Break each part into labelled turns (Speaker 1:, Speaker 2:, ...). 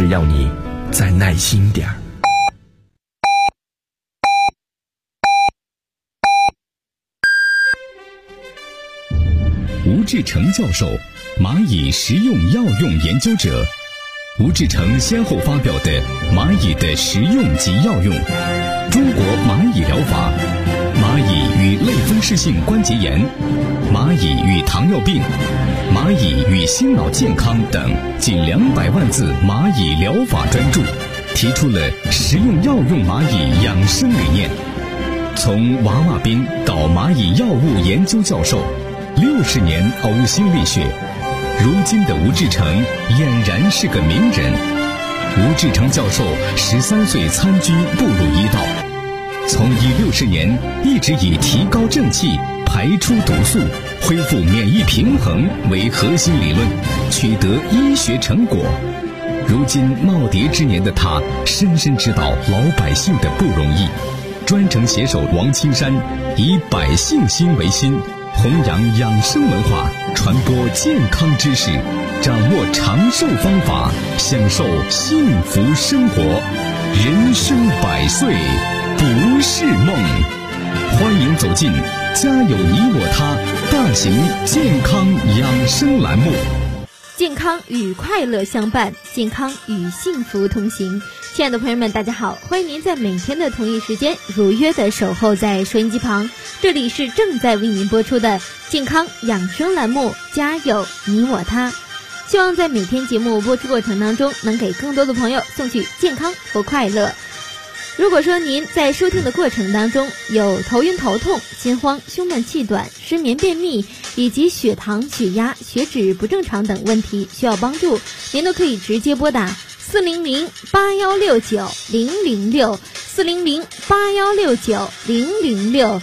Speaker 1: 只要你再耐心点儿。
Speaker 2: 吴志成教授，蚂蚁食用药用研究者。吴志成先后发表的《蚂蚁的食用及药用》、《中国蚂蚁疗法》、《蚂蚁与类风湿性关节炎》、《蚂蚁与糖尿病》、《蚂蚁与心脑健康》等近200万字蚂蚁疗法专著，提出了食用药用蚂蚁养生理念。从娃娃兵到蚂蚁药物研究教授，60年呕心沥血，如今的吴志成俨然是个名人。吴志成教授13岁参军步入医道，从医60年一直以提高正气、排出毒素、恢复免疫平衡为核心理论，取得医学成果。如今耄耋之年的他，深深知道老百姓的不容易，专程携手王青山，以百姓心为心，弘扬养生文化，传播健康知识，掌握长寿方法，享受幸福生活。人生100岁不是梦。欢迎走进家有你我他大型健康养生栏目。
Speaker 3: 健康与快乐相伴，健康与幸福同行。亲爱的朋友们，大家好，欢迎您在每天的同一时间如约的守候在收音机旁，这里是正在为您播出的健康养生栏目，家有你我他。希望在每天节目播出过程当中，能给更多的朋友送去健康和快乐。如果说您在收听的过程当中有头晕头痛、心慌、胸闷气短、失眠便秘以及血糖、血压、血脂不正常等问题需要帮助，您都可以直接拨打400-8169-006 400-8169-006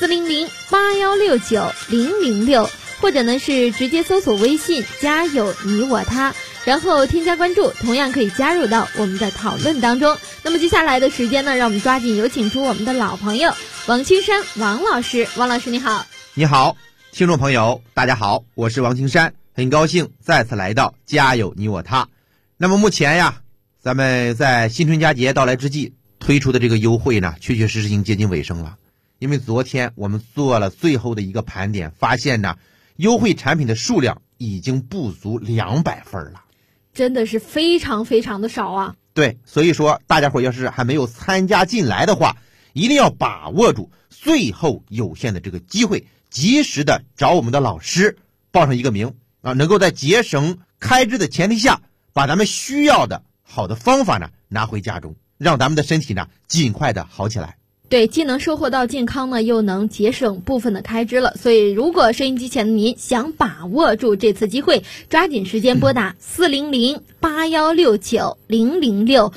Speaker 3: 400-8169-006，或者呢是直接搜索微信家有你我他，然后添加关注，同样可以加入到我们的讨论当中。那么接下来的时间呢，让我们抓紧有请出我们的老朋友王青山王老师。王老师你好。
Speaker 4: 你好，听众朋友大家好，我是王青山，很高兴再次来到家有你我他。那么目前呀，咱们在新春佳节到来之际推出的这个优惠呢，确确实实已经接近尾声了。因为昨天我们做了最后的一个盘点，发现呢，优惠产品的数量已经不足200份了，
Speaker 3: 真的是非常非常的少啊。
Speaker 4: 对，所以说大家伙要是还没有参加进来的话，一定要把握住最后有限的这个机会，及时的找我们的老师报上一个名啊，能够在节省开支的前提下，把咱们需要的好的方法呢拿回家中，让咱们的身体呢尽快的好起来。
Speaker 3: 对，既能收获到健康呢，又能节省部分的开支了。所以如果收音机前的您想把握住这次机会，抓紧时间拨打400-8169-006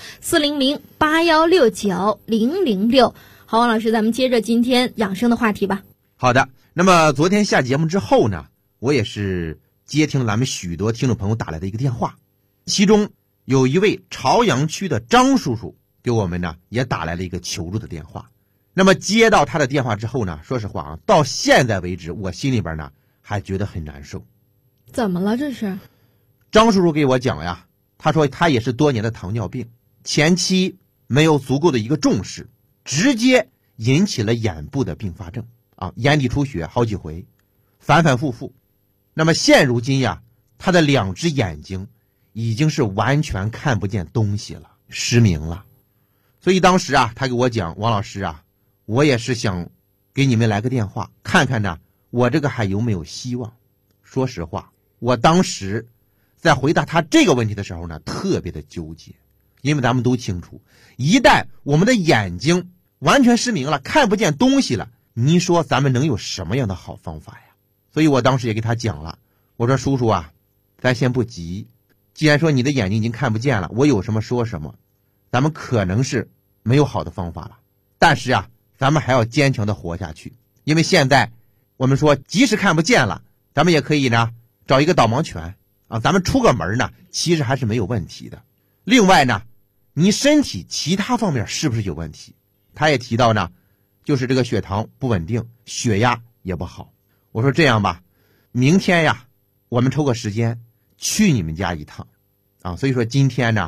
Speaker 3: 400-8169-006。好，王老师，咱们接着今天养生的话题吧。
Speaker 4: 好的，那么昨天下节目之后呢，我也是接听咱们许多听众朋友打来的一个电话，其中有一位朝阳区的张叔叔给我们呢也打来了一个求助的电话。那么接到他的电话之后呢，说实话啊，到现在为止我心里边呢还觉得很难受。
Speaker 3: 怎么了这是？
Speaker 4: 张叔叔给我讲呀，他说他也是多年的糖尿病，前期没有足够的一个重视，直接引起了眼部的并发症啊，眼底出血好几回，反反复复。那么现如今呀，他的2只眼睛已经是完全看不见东西了，失明了。所以当时啊，他给我讲，王老师啊，我也是想给你们来个电话，看看呢我这个还有没有希望。说实话，我当时在回答他这个问题的时候呢，特别的纠结。因为咱们都清楚，一旦我们的眼睛完全失明了，看不见东西了，你说咱们能有什么样的好方法呀？所以我当时也给他讲了，我说叔叔啊，咱先不急，既然说你的眼睛已经看不见了，我有什么说什么，咱们可能是没有好的方法了，但是啊，咱们还要坚强的活下去。因为现在我们说即使看不见了，咱们也可以呢找一个导盲犬啊，咱们出个门呢其实还是没有问题的。另外呢，你身体其他方面是不是有问题？他也提到呢，就是这个血糖不稳定，血压也不好。我说这样吧，明天呀我们抽个时间去你们家一趟啊。所以说今天呢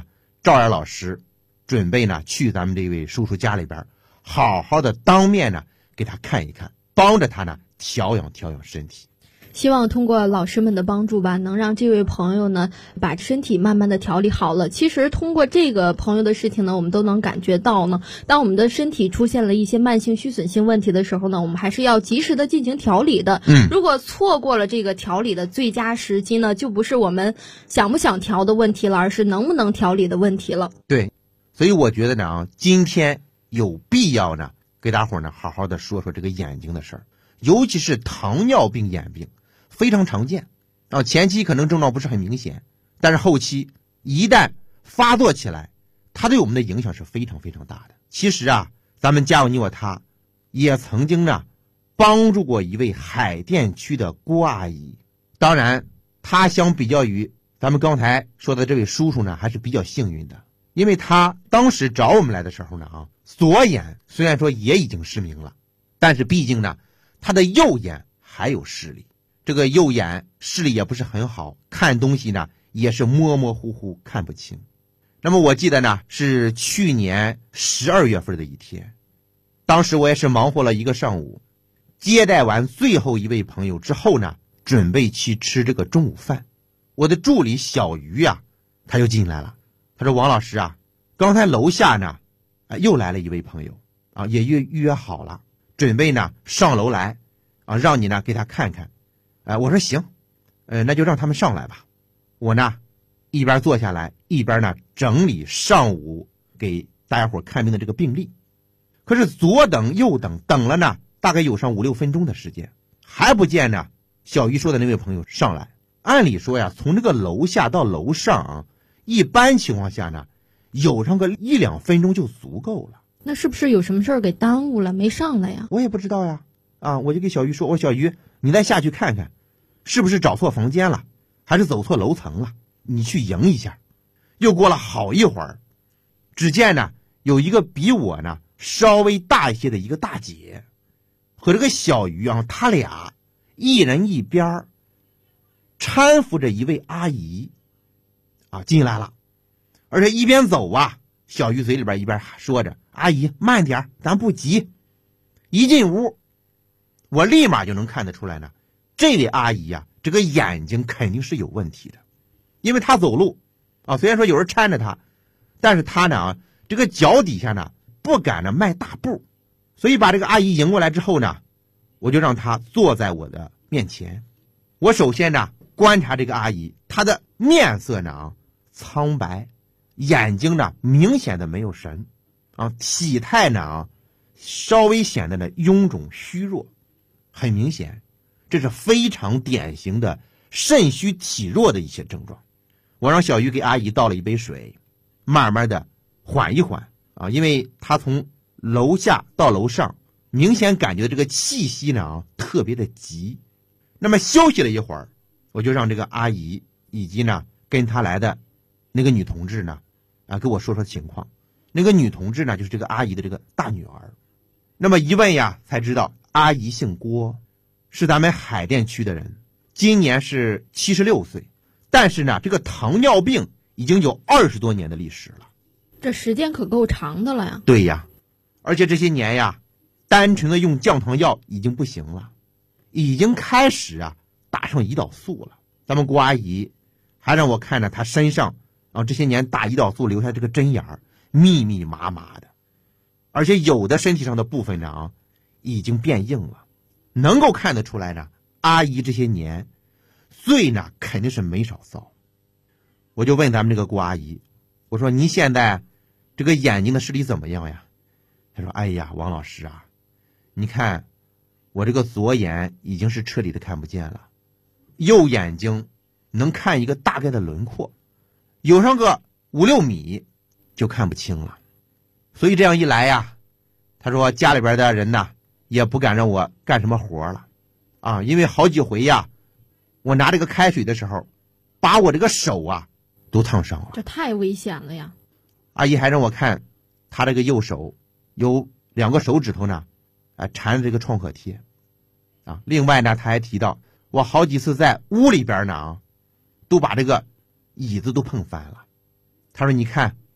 Speaker 4: 赵岩老师准备呢去咱们这位叔叔家里边，好好的当面呢给他看一看，帮着他呢调养身体。
Speaker 3: 希望通过老师们的帮助吧，能让这位朋友呢把身体慢慢的调理好了。其实通过这个朋友的事情呢，我们都能感觉到呢，当我们的身体出现了一些慢性虚损性问题的时候呢，我们还是要及时的进行调理的。如果错过了这个调理的最佳时机呢，就不是我们想不想调的问题了，而是能不能调理的问题了。
Speaker 4: 对，所以我觉得呢，今天有必要呢给大伙呢好好的说说这个眼睛的事儿，尤其是糖尿病眼病。非常常见啊，前期可能症状不是很明显，但是后期一旦发作起来，它对我们的影响是非常非常大的。其实啊，咱们家有你我他也曾经呢帮助过一位海淀区的郭阿姨，当然她相比较于咱们刚才说的这位叔叔呢还是比较幸运的，因为她当时找我们来的时候呢左眼虽然说也已经失明了，但是毕竟呢她的右眼还有视力，这个右眼视力也不是很好，看东西呢也是模模糊糊看不清。那么我记得呢是去年12月份的一天，当时我也是忙活了一个上午，接待完最后一位朋友之后呢，准备去吃这个中午饭。我的助理小鱼啊他就进来了，他说王老师啊，刚才楼下呢又来了一位朋友啊，也预约好了，准备呢上楼来啊，让你呢给他看看。我说行，那就让他们上来吧。我呢一边坐下来一边呢整理上午给大家伙看病的这个病历。可是左等右等，等了呢大概有上5-6分钟的时间，还不见呢小鱼说的那位朋友上来。按理说呀，从这个楼下到楼上一般情况下呢有上个1-2分钟就足够了。
Speaker 3: 那是不是有什么事儿给耽误了没上来呀？
Speaker 4: 我也不知道呀。我就给小鱼说，我说小鱼你再下去看看，是不是找错房间了，还是走错楼层了，你去迎一下。又过了好一会儿，只见呢有一个比我呢稍微大一些的一个大姐和这个小鱼他俩一人一边搀扶着一位阿姨进来了。而且一边走小鱼嘴里边一边说着，阿姨慢点，咱不急。一进屋，我立马就能看得出来呢，这位阿姨这个眼睛肯定是有问题的。因为她走路虽然说有人搀着她，但是她呢这个脚底下呢不敢呢迈大步。所以把这个阿姨迎过来之后呢，我就让她坐在我的面前。我首先呢观察这个阿姨，她的面色呢苍白，眼睛呢明显的没有神体态呢稍微显得呢臃肿虚弱，很明显这是非常典型的肾虚体弱的一些症状。我让小鱼给阿姨倒了一杯水，慢慢的缓一缓因为她从楼下到楼上明显感觉这个气息呢特别的急。那么休息了一会儿，我就让这个阿姨以及呢跟她来的那个女同志呢给我说说情况。那个女同志呢就是这个阿姨的这个大女儿。那么一问才知道阿姨姓郭，是咱们海淀区的人，今年是76岁，但是呢这个糖尿病已经有20多年的历史了。
Speaker 3: 这时间可够长的了呀。
Speaker 4: 对呀，而且这些年单纯的用降糖药已经不行了，已经开始打上胰岛素了。咱们郭阿姨还让我看着她身上这些年打胰岛素留下这个针眼密密麻麻的，而且有的身体上的部分呢已经变硬了，能够看得出来呢阿姨这些年罪呢肯定是没少遭。我就问咱们这个郭阿姨，我说您现在这个眼睛的视力怎么样呀？她说哎呀王老师你看我这个左眼已经是彻底的看不见了，右眼睛能看一个大概的轮廓，有上个5-6米就看不清了。所以这样一来他说家里边的人呢也不敢让我干什么活了因为好几回我拿这个开水的时候把我这个手都烫伤了。
Speaker 3: 这太危险了呀。
Speaker 4: 阿姨还让我看她这个右手有2个手指头呢缠着这个创可贴另外呢她还提到我好几次在屋里边呢都把这个椅子都碰翻了。她说你看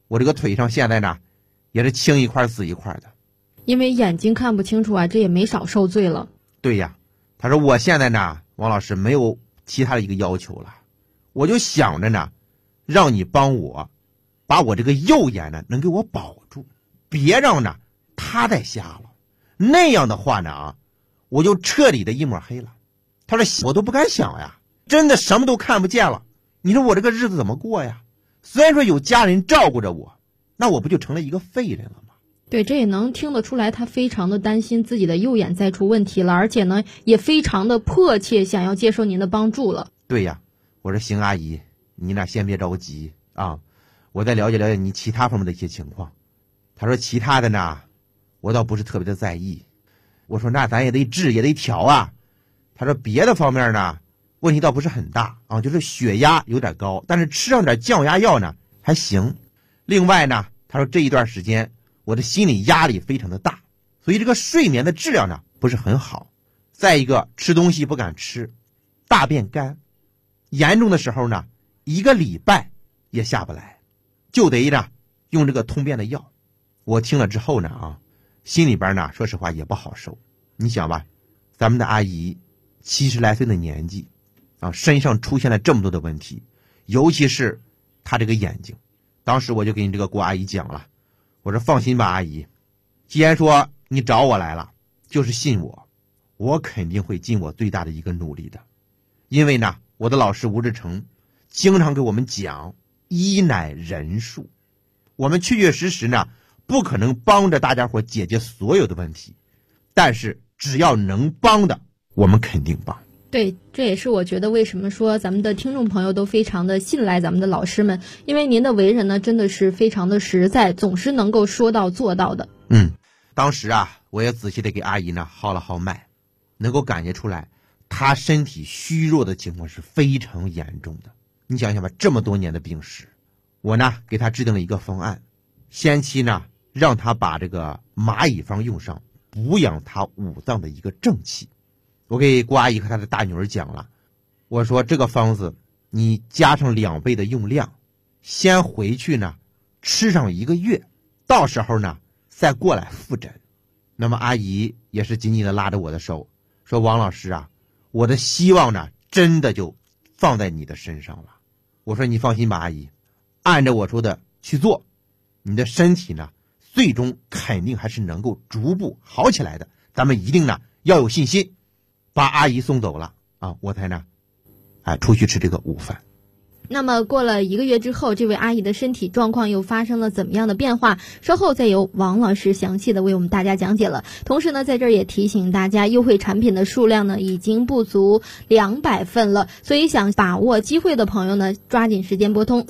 Speaker 4: 我这个腿上现在呢也是青一块紫一块的。
Speaker 3: 因为眼睛看不清楚啊，这也没少受罪了。
Speaker 4: 对呀，他说我现在呢，王老师没有其他的一个要求了，我就想着呢，让你帮我把我这个右眼呢能给我保住，别让呢他再瞎了，那样的话呢我就彻底的一抹黑了。他说我都不敢想呀，真的什么都看不见了，你说我这个日子怎么过呀？虽然说有家人照顾着我，那我不就成了一个废人了吗？
Speaker 3: 对，这也能听得出来，他非常的担心自己的右眼再出问题了，而且呢也非常的迫切想要接受您的帮助了。
Speaker 4: 对呀，我说行阿姨，你俩先别着急啊，我再了解了解你其他方面的一些情况。他说其他的呢我倒不是特别的在意。我说那咱也得治也得调啊。他说别的方面呢问题倒不是很大啊，就是血压有点高，但是吃上点降压药呢还行。另外呢他说这一段时间我的心理压力非常的大，所以这个睡眠的质量呢不是很好。再一个吃东西不敢吃，大便干，严重的时候呢1个礼拜也下不来，就得呢用这个通便的药。我听了之后呢心里边呢说实话也不好受。你想吧，咱们的阿姨70来岁的年纪身上出现了这么多的问题，尤其是她这个眼睛。当时我就给你这个郭阿姨讲了，我说放心吧阿姨，既然说你找我来了，就是信我，我肯定会尽我最大的一个努力的。因为呢我的老师吴志成经常给我们讲医乃人术，我们确确实实呢不可能帮着大家伙解决所有的问题，但是只要能帮的我们肯定帮。
Speaker 3: 对，这也是我觉得为什么说咱们的听众朋友都非常的信赖咱们的老师们，因为您的为人呢真的是非常的实在，总是能够说到做到的。
Speaker 4: 当时我也仔细的给阿姨呢号了号脉，能够感觉出来她身体虚弱的情况是非常严重的。你想想吧，这么多年的病史，我呢给她制定了一个方案，先期呢让她把这个蚂蚁方用上，补养她五脏的一个正气。我给郭阿姨和她的大女儿讲了，我说这个方子你加上2倍的用量，先回去呢吃上1个月，到时候呢再过来复诊。那么阿姨也是紧紧的拉着我的手说，王老师我的希望呢真的就放在你的身上了。我说你放心吧阿姨，按照我说的去做，你的身体呢最终肯定还是能够逐步好起来的，咱们一定呢要有信心。把阿姨送走了我才呢出去吃这个午饭。
Speaker 3: 那么过了1个月之后，这位阿姨的身体状况又发生了怎么样的变化？稍后再由王老师详细的为我们大家讲解了。同时呢，在这儿也提醒大家，优惠产品的数量呢已经不足200份了，所以想把握机会的朋友呢，抓紧时间拨通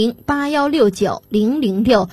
Speaker 3: 400-8169-006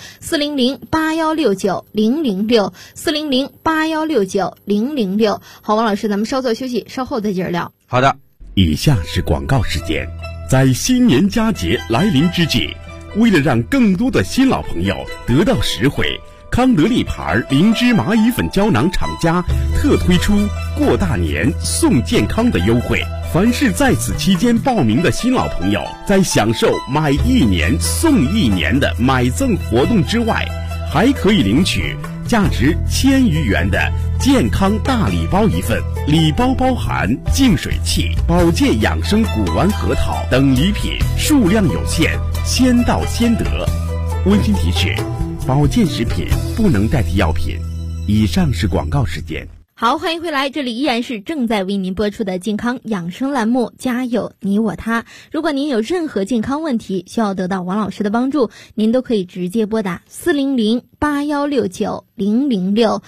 Speaker 3: 400-8169-006 400-8169-006。好，王老师，咱们稍作休息，稍后再接着聊。
Speaker 4: 好的，
Speaker 2: 以下是广告时间。在新年佳节来临之际，为了让更多的新老朋友得到实惠，康德利牌灵芝蚂蚁粉胶囊厂家特推出过大年送健康的优惠。凡是在此期间报名的新老朋友，在享受买1年送1年的买赠活动之外，还可以领取价值1000余元的健康大礼包1份，礼包包含净水器、保健养生古丸核桃等礼品，数量有限，先到先得。温馨提示：保健食品不能代替药品。以上是广告时间。
Speaker 3: 好，欢迎回来，这里依然是正在为您播出的健康养生栏目，家有你我他。如果您有任何健康问题需要得到王老师的帮助，您都可以直接拨打400-8169-006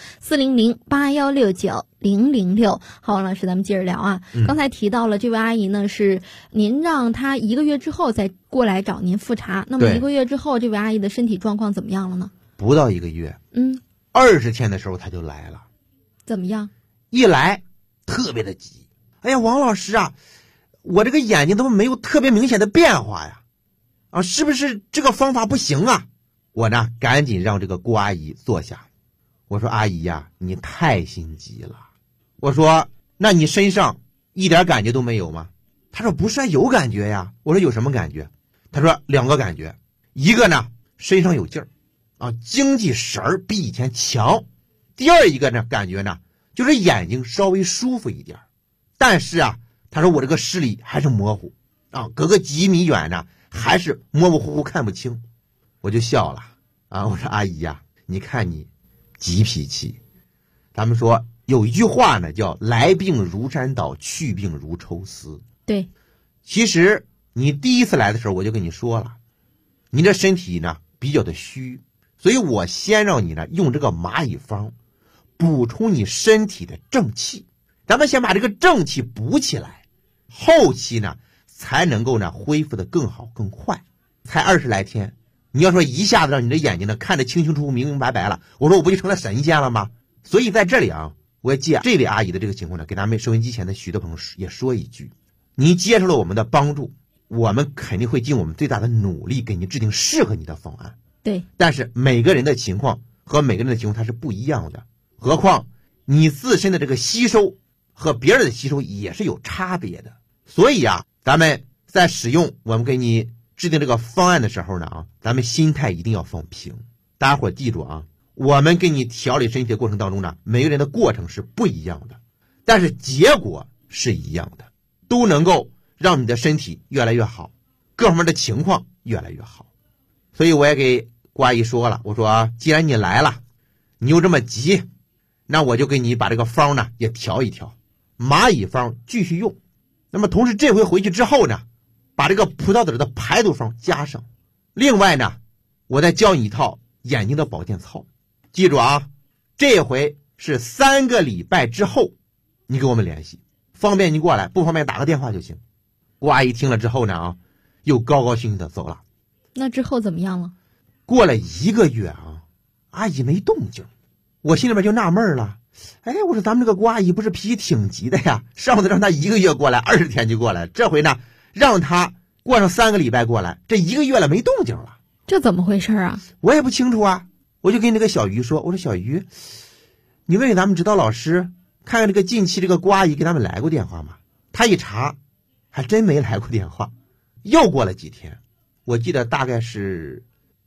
Speaker 3: 400-8169-006。好，王老师，咱们接着聊刚才提到了这位阿姨呢，是您让她1个月之后再过来找您复查，那么1个月之后这位阿姨的身体状况怎么样了呢？
Speaker 4: 不到1个月，20天的时候她就来了。
Speaker 3: 怎么样？
Speaker 4: 一来特别的急，哎呀王老师我这个眼睛都没有特别明显的变化呀，是不是这个方法不行啊？我呢赶紧让这个郭阿姨坐下，我说阿姨你太心急了。我说那你身上一点感觉都没有吗？她说不是有感觉呀。我说有什么感觉？她说2个感觉，一个呢身上有劲儿啊，精气神儿比以前强。第二一个呢，感觉呢就是眼睛稍微舒服一点，但是啊，他说我这个视力还是模糊啊，隔个几米远呢还是模模糊糊看不清。我就笑了啊，我说阿姨呀，你看你急脾气。咱们说有一句话呢，叫来病如山倒，去病如抽丝。
Speaker 3: 对，
Speaker 4: 其实你第一次来的时候我就跟你说了，你这身体呢比较的虚，所以我先让你呢用这个蚂蚁方补充你身体的正气，咱们先把这个正气补起来，后期呢才能够呢恢复的更好更快。才20来天，你要说一下子让你的眼睛呢看得清清楚楚明明白白了，我说我不就成了神仙了吗？所以在这里啊，我也借这位阿姨的这个情况呢，给咱们收音机前的许多朋友也说一句，你接受了我们的帮助，我们肯定会尽我们最大的努力给你制定适合你的方案。
Speaker 3: 对，
Speaker 4: 但是每个人的情况和每个人的情况它是不一样的，何况你自身的这个吸收和别人的吸收也是有差别的。所以啊，咱们在使用我们给你制定这个方案的时候呢啊，咱们心态一定要放平。大家伙记住啊，我们给你调理身体的过程当中呢，每个人的过程是不一样的，但是结果是一样的，都能够让你的身体越来越好，各方面的情况越来越好。所以我也给郭阿姨说了，我说啊，既然你来了，你又这么急，那我就给你把这个方呢也调一调，蚂蚁方继续用。那么同时这回回去之后呢，把这个葡萄籽的排毒方加上。另外呢，我再教你一套眼睛的保健操。记住啊，这回是3个礼拜之后你给我们联系，方便你过来，不方便打个电话就行。郭阿姨听了之后呢啊，又高高兴兴的走了。
Speaker 3: 那之后怎么样了？
Speaker 4: 过了1个月啊，阿姨没动静，我心里边就纳闷了。哎，我说咱们这个郭阿姨不是脾气挺急的呀，上次让她1个月过来20天就过来，这回呢让她过上3个礼拜过来，这1个月了没动静了，
Speaker 3: 这怎么回事啊？
Speaker 4: 我也不清楚啊。我就跟那个小鱼说，我说小鱼，你问问咱们指导老师，看看这个近期这个郭阿姨给咱们来过电话吗？他一查还真没来过电话。又过了几天，我记得大概是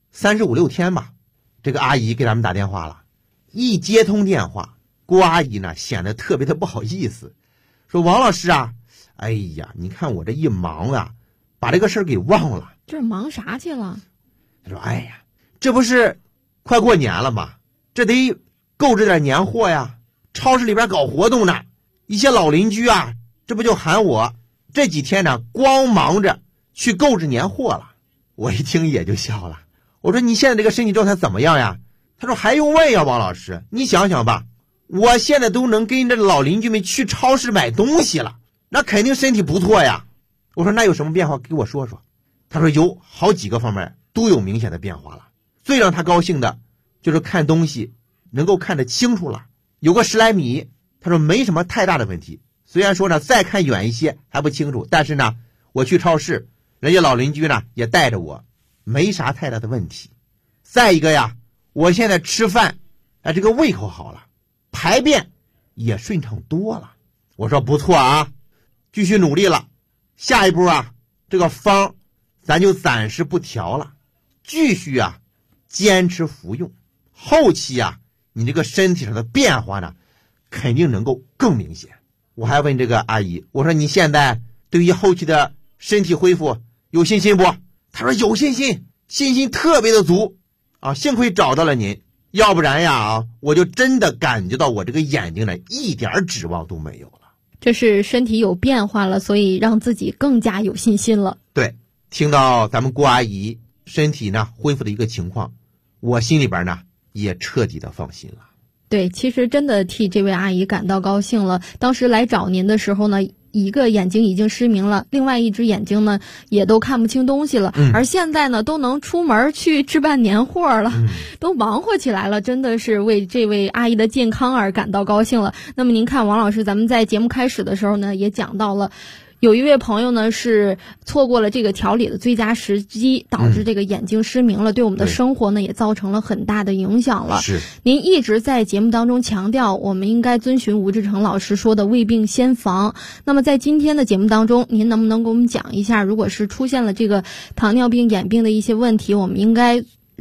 Speaker 4: 35、6天吧，这个阿姨给咱们打电话了。一接通电话，郭阿姨呢显得特别的不好意思，说王老师啊，哎呀，你看我这一忙啊，把这个事儿给忘了。
Speaker 3: 这忙啥去了？
Speaker 4: 他说哎呀，这不是快过年了吗？这得购置点年货呀，超市里边搞活动呢，一些老邻居啊，这不就喊我这几天呢光忙着去购置年货了。我一听也就笑了，我说你现在这个身体状态怎么样呀？他说还用问呀，王老师，你想想吧，我现在都能跟着老邻居们去超市买东西了，那肯定身体不错呀。我说那有什么变化给我说说。他说有好几个方面都有明显的变化了，最让他高兴的就是看东西能够看得清楚了，有个10来米，他说没什么太大的问题，虽然说呢再看远一些还不清楚，但是呢我去超市，人家老邻居呢也带着我，没啥太大的问题。再一个呀，我现在吃饭这个胃口好了，排便也顺畅多了。我说不错啊，继续努力了，下一步啊这个方咱就暂时不调了，继续啊坚持服用，后期啊你这个身体上的变化呢肯定能够更明显。我还问这个阿姨，我说你现在对于后期的身体恢复有信心不？她说有信心，信心特别的足啊，幸亏找到了您，要不然呀我就真的感觉到我这个眼睛呢一点指望都没有了。
Speaker 3: 这是身体有变化了，所以让自己更加有信心了。
Speaker 4: 对，听到咱们郭阿姨身体呢恢复的一个情况，我心里边呢也彻底的放心了。
Speaker 3: 对，其实真的替这位阿姨感到高兴了。当时来找您的时候呢，一个眼睛已经失明了，另外一只眼睛呢也都看不清东西了，而现在呢都能出门去置办年货了，都忙活起来了，真的是为这位阿姨的健康而感到高兴了。那么您看王老师，咱们在节目开始的时候呢也讲到了，有一位朋友呢是错过了这个调理的最佳时机，导致这个眼睛失明了，对我们的生活呢也造成了很大的影响了。
Speaker 4: 是，
Speaker 3: 您一直在节目当中强调我们应该遵循吴志成老师说的未病先防。那么在今天的节目当中，您能不能给我们讲一下，如果是出现了这个糖尿病眼病的一些问题，我们应该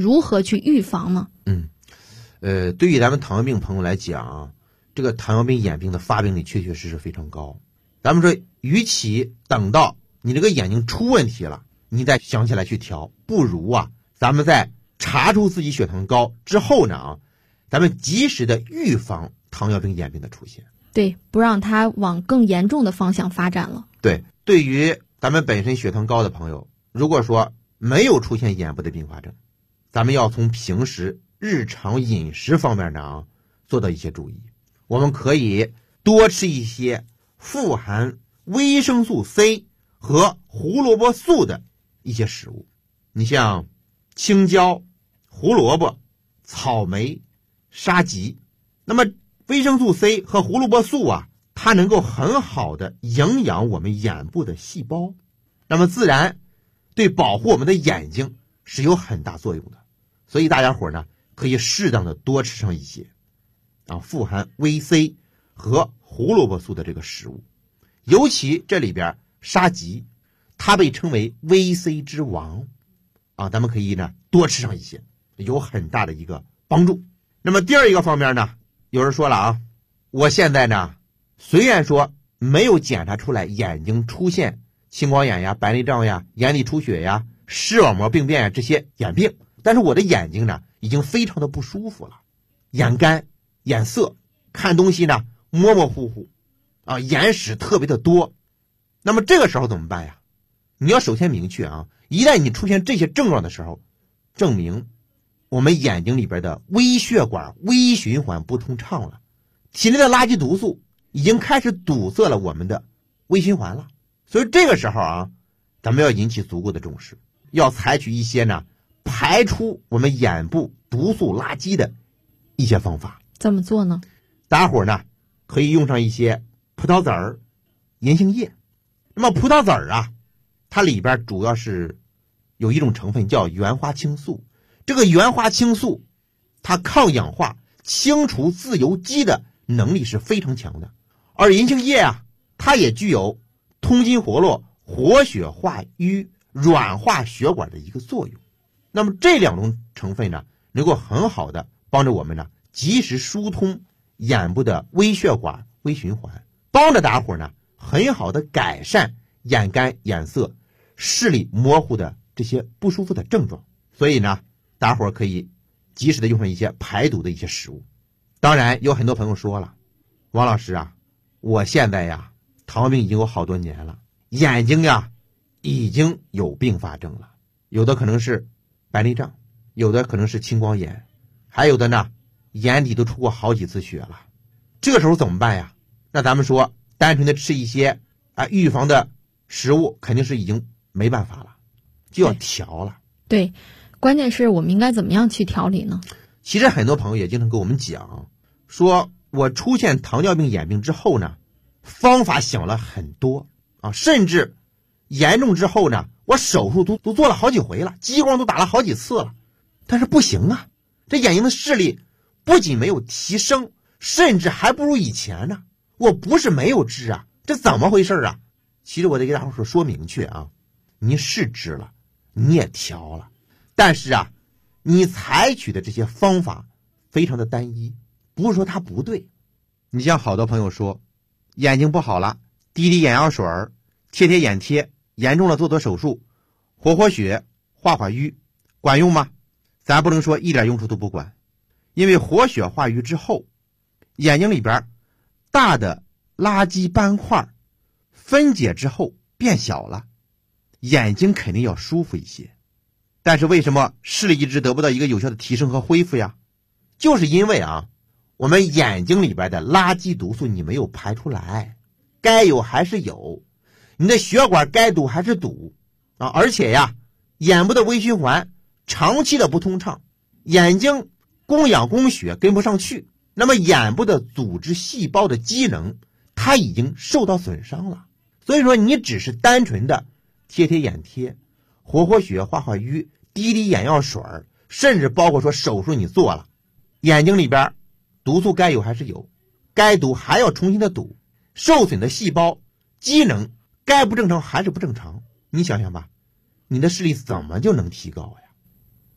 Speaker 5: 如何去预防呢？
Speaker 4: 对于咱们糖尿病朋友来讲，这个糖尿病眼病的发病率确确实实非常高。咱们说，与其等到你这个眼睛出问题了，你再想起来去调，不如咱们在查出自己血糖高之后呢，咱们及时的预防糖尿病眼病的出现。
Speaker 5: 对，不让它往更严重的方向发展了。
Speaker 4: 对，对于咱们本身血糖高的朋友，如果说没有出现眼部的并发症，咱们要从平时日常饮食方面呢做到一些注意。我们可以多吃一些富含维生素 C 和胡萝卜素的一些食物，你像青椒、胡萝卜、草莓、沙棘。那么维生素 C 和胡萝卜素它能够很好的营养我们眼部的细胞，那么自然对保护我们的眼睛是有很大作用的。所以大家伙呢可以适当的多吃上一些富含维 C 和胡萝卜素的这个食物，尤其这里边沙棘，它被称为维 C 之王咱们可以呢多吃上一些，有很大的一个帮助。那么第二一个方面呢，有人说了我现在呢虽然说没有检查出来眼睛出现青光眼呀、白内障呀、眼底出血呀、视网膜病变呀这些眼病，但是我的眼睛呢已经非常的不舒服了，眼干、眼涩，看东西呢模模糊糊眼屎特别的多。那么这个时候怎么办呀？你要首先明确一旦你出现这些症状的时候，证明我们眼睛里边的微血管、微循环不通畅了，体内的垃圾毒素已经开始堵塞了我们的微循环了。所以这个时候咱们要引起足够的重视，要采取一些呢排出我们眼部毒素垃圾的一些方法。
Speaker 5: 怎么做呢？
Speaker 4: 大家伙呢可以用上一些葡萄籽儿、银杏叶。那么葡萄籽儿它里边主要是有一种成分叫原花青素，这个原花青素它抗氧化、清除自由基的能力是非常强的。而银杏叶它也具有通经活络、活血化瘀、软化血管的一个作用。那么这两种成分呢，能够很好的帮着我们呢及时疏通眼部的微血管、微循环，帮着大家伙呢很好的改善眼干、眼涩、视力模糊的这些不舒服的症状。所以呢，大家伙可以及时的用上一些排毒的一些食物。当然有很多朋友说了，王老师我现在糖尿病已经有好多年了，眼睛已经有并发症了，有的可能是白内障，有的可能是青光眼，还有的呢眼底都出过好几次血了。这个时候怎么办呀？那咱们说单纯的吃一些预防的食物肯定是已经没办法了，就要调了。
Speaker 5: 对，关键是我们应该怎么样去调理呢？
Speaker 4: 其实很多朋友也经常跟我们讲，说我出现糖尿病眼病之后呢，方法想了很多甚至严重之后呢，我手术都做了好几回了，激光都打了好几次了，但是不行这眼睛的视力不仅没有提升，甚至还不如以前呢。我不是没有治这怎么回事其实我得给大伙说明确你是治了，你也调了，但是你采取的这些方法非常的单一，不是说它不对。你像好多朋友说眼睛不好了，滴滴眼药水，贴贴眼贴，严重了做手术，活血化瘀，管用吗？咱不能说一点用处都不管，因为活血化瘀之后，眼睛里边大的垃圾斑块分解之后变小了，眼睛肯定要舒服一些。但是为什么视力一直得不到一个有效的提升和恢复呀？就是因为我们眼睛里边的垃圾毒素你没有排出来，该有还是有，你的血管该堵还是堵而且眼部的微循环长期的不通畅，眼睛供氧供血跟不上去，那么眼部的组织细胞的机能它已经受到损伤了。所以说你只是单纯的贴贴眼贴，活血化瘀，滴滴眼药水，甚至包括说手术你做了，眼睛里边毒素该有还是有，该堵还要重新的堵，受损的细胞机能该不正常还是不正常。你想想吧，你的视力怎么就能提高呀？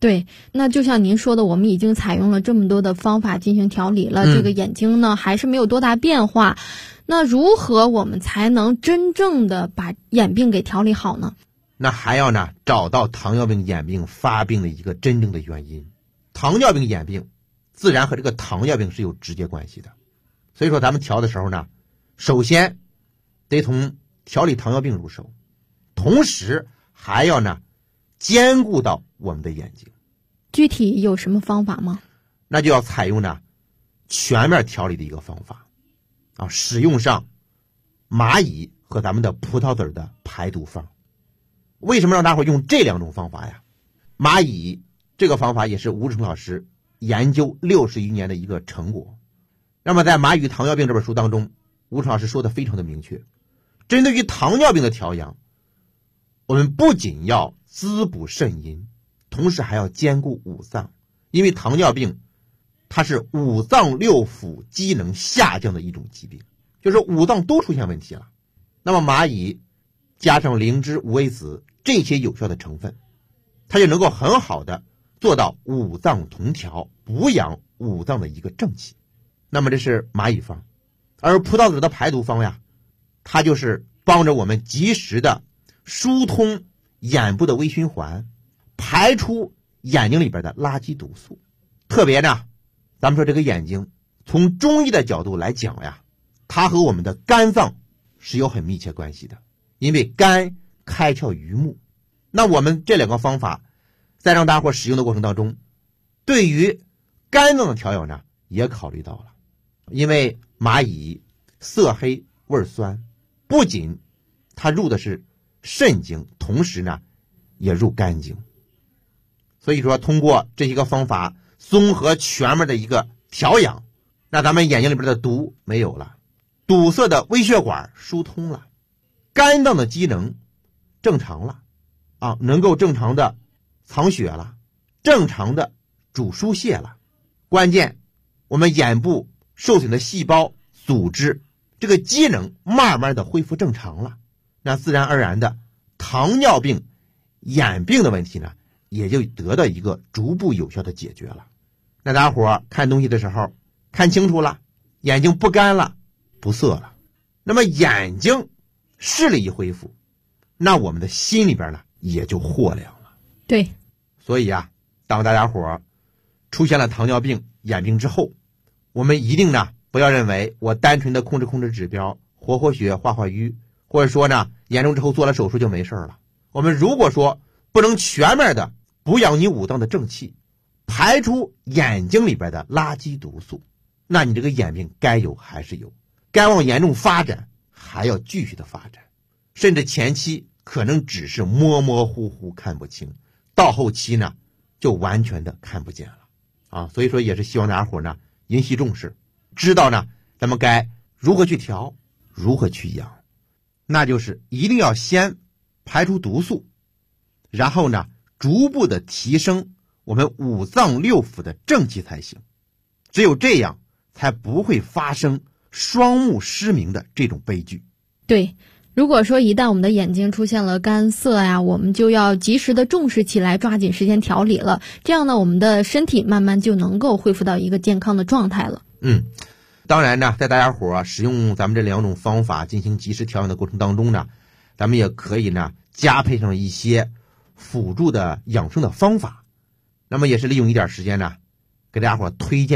Speaker 5: 对，那就像您说的，我们已经采用了这么多的方法进行调理了，这个眼睛呢还是没有多大变化。那如何我们才能真正的把眼病给调理好呢？
Speaker 4: 那还要呢找到糖尿病眼病发病的一个真正的原因。糖尿病眼病自然和这个糖尿病是有直接关系的，所以说咱们调的时候呢，首先得从调理糖尿病入手，同时还要呢兼顾到我们的眼睛。
Speaker 5: 具体有什么方法吗？
Speaker 4: 那就要采用呢全面调理的一个方法啊，使用上蚂蚁和咱们的葡萄籽的排毒方。为什么让大伙用这两种方法呀？蚂蚁这个方法也是吴志成老师研究60余年的一个成果。那么在《蚂蚁与糖尿病》这本书当中，吴志成老师说的非常的明确，针对于糖尿病的调养，我们不仅要滋补肾阴，同时还要兼顾五脏。因为糖尿病它是五脏六腑机能下降的一种疾病，就是五脏都出现问题了。那么蚂蚁加上灵芝、五味子这些有效的成分，它就能够很好的做到五脏同调，补养五脏的一个正气。那么这是蚂蚁方。而葡萄籽的排毒方呀，它就是帮着我们及时的疏通眼部的微循环，排出眼睛里边的垃圾毒素。特别呢，咱们说这个眼睛从中医的角度来讲呀，它和我们的肝脏是有很密切关系的。因为肝开窍于目，那我们这两个方法在让大伙使用的过程当中，对于肝脏的调养呢也考虑到了。因为蚂蚁色黑味酸，不仅它入的是肾经，同时呢也入肝经。所以说通过这些个方法综合全面的一个调养，那咱们眼睛里边的毒没有了，堵塞的微血管疏通了，肝脏的机能正常了啊，能够正常的藏血了，正常的主疏泄了。关键我们眼部受损的细胞组织这个机能慢慢的恢复正常了，那自然而然的糖尿病眼病的问题呢也就得到一个逐步有效的解决了。那大伙看东西的时候看清楚了，眼睛不干了，不涩了，那么眼睛视力一恢复，那我们的心里边呢也就豁亮了。
Speaker 5: 对，
Speaker 4: 所以啊，当大家伙出现了糖尿病眼病之后，我们一定呢不要认为我单纯的控制指标，活血化瘀，或者说呢严重之后做了手术就没事了。我们如果说不能全面的补养你五脏的正气，排出眼睛里边的垃圾毒素，那你这个眼病该有还是有，该往严重发展还要继续的发展，甚至前期可能只是模模糊糊看不清，到后期呢就完全的看不见了啊。所以说也是希望大家伙呢引起重视，知道呢咱们该如何去调，如何去养。那就是一定要先排出毒素，然后呢逐步的提升我们五脏六腑的正气才行。只有这样才不会发生双目失明的这种悲剧。
Speaker 5: 对，如果说一旦我们的眼睛出现了干涩呀，我们就要及时的重视起来，抓紧时间调理了，这样呢我们的身体慢慢就能够恢复到一个健康的状态了。
Speaker 4: 当然呢，在大家伙使用咱们这两种方法进行及时调养的过程当中呢，咱们也可以呢加配上一些辅助的养生的方法。那么也是利用一点时间呢，给大家伙推荐